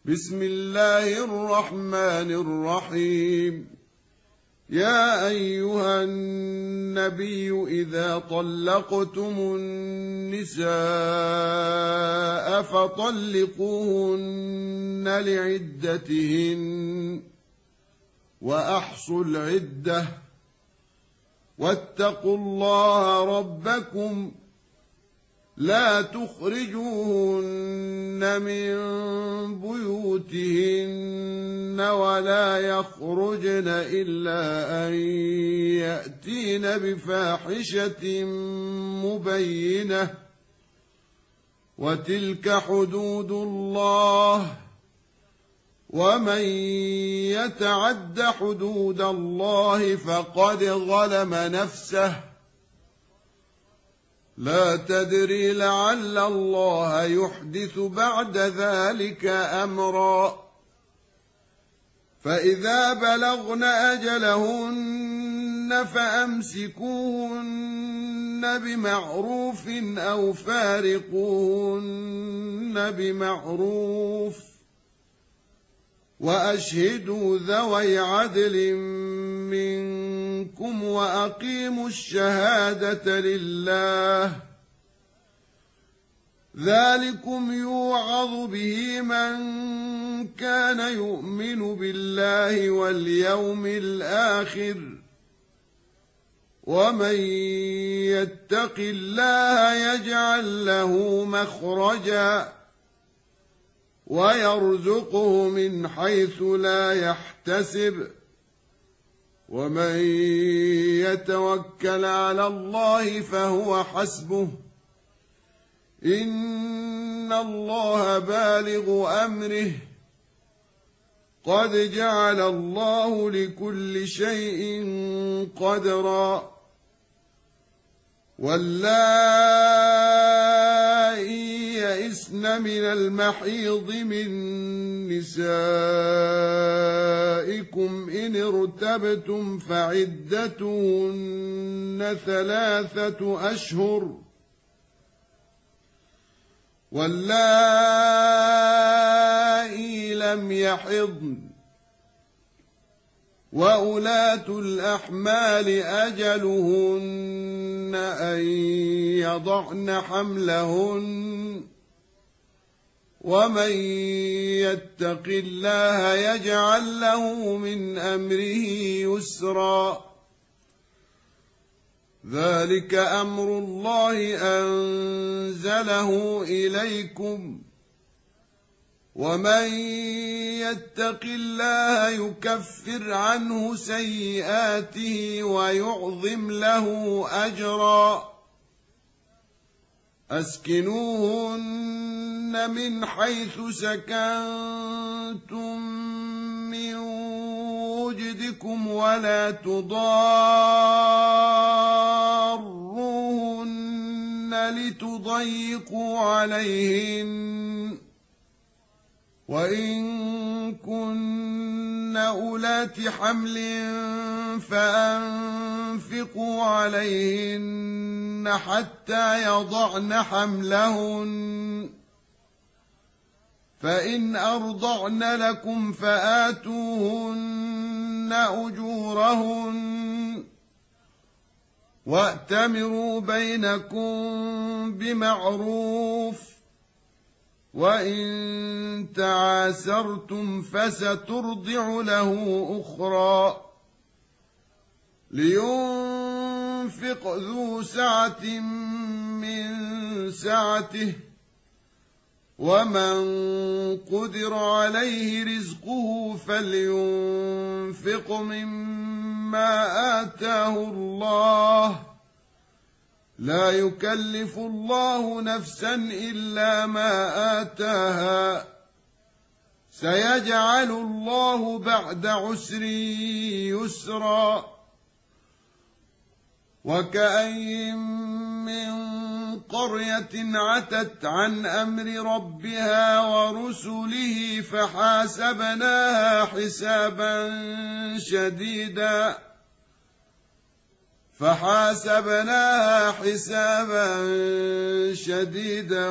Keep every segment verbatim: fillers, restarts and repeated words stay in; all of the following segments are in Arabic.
بسم الله الرحمن الرحيم. يا أيها النبي إذا طلقتم النساء فطلقوهن لعدتهن وأحصوا العدة واتقوا الله ربكم لا تخرجوهن من بيوتهن ولا يخرجن إلا أن يأتين بفاحشة مبينة وتلك حدود الله ومن يتعد حدود الله فقد ظلم نفسه لا تدري لعل الله يحدث بعد ذلك أمرا. فإذا بلغن أجلهن فأمسكوهن بمعروف أو فارقوهن بمعروف وأشهدوا ذوي عدل منكم وأقيموا الشهادة لله ذلكم يوعظ به من كان يؤمن بالله واليوم الآخر ومن يتق الله يجعل له مخرجا ويرزقه من حيث لا يحتسب ومن يتوكل على الله فهو حسبه إن الله بالغ أمره قد جعل الله لكل شيء قدرا. واللائي يئسن من المحيض من نسائكم إن ارتبتم فعدتهن ثلاثة أشهر واللائي لم يحضن وأولاة الأحمال أجلهن أن يضعن حملهن ومن يتق الله يجعل له من أمره يسرا. ذلك أمر الله أنزله إليكم ومن يتق الله يكفر عنه سيئاته ويعظم له أجرا. أسكنوهن من حيث سكنتم من وجدكم ولا تضاروهن لتضيقوا عليهن وإن كن أولات حمل فأنفقوا عليهن حتى يضعن حملهن فإن أرضعن لكم فآتوهن أجورهن وأتمروا بينكم بمعروف وإن تعاسرتم فسترضع له أخرى. لينفق ذو سعة من سعته ومن قدر عليه رزقه فلينفق مما آتاه الله لا يكلف الله نفسا إلا ما آتاها سيجعل الله بعد عسر يسرا. وكأين من قرية عتت عن أمر ربها ورسله فحاسبناها حسابا شديدا فحاسبناها حسابا شديدا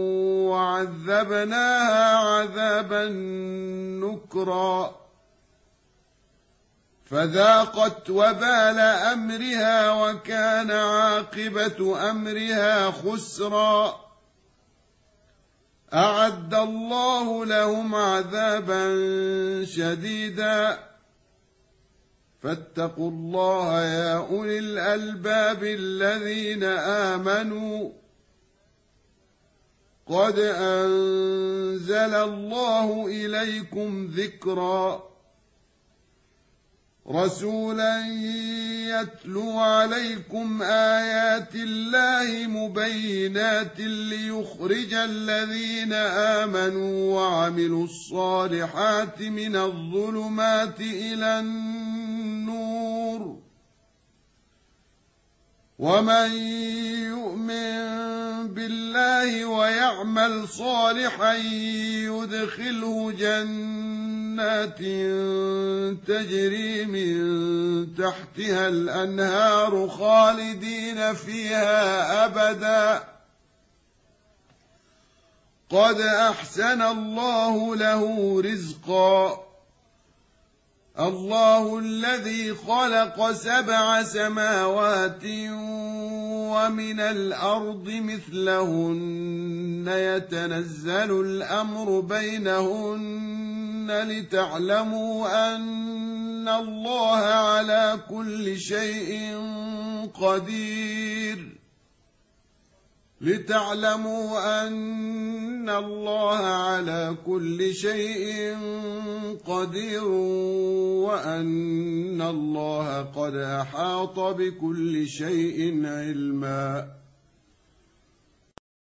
وعذبناها عذابا نكرا فذاقت وبال أمرها وكان عاقبة أمرها خسرا أعد الله لهم عذابا شديدا فاتقوا الله يا أولي الألباب الذين آمنوا قد أنزل الله إليكم ذكرا رسولا يتلو عليكم آيات الله مبينات ليخرج الذين آمنوا وعملوا الصالحات من الظلمات إلى النور ومن يؤمن بالله ويعمل صالحا يدخله جنات تجري من تحتها الأنهار خالدين فيها أبدا قد أحسن الله له رزقا الله الذي خلق سبع سماوات ومن الأرض مثلهن يتنزل الأمر بينهن لتعلموا أن الله على كل شيء قدير لتعلموا أن الله على كل شيء قدير وأن الله قد أحاط بكل شيء علما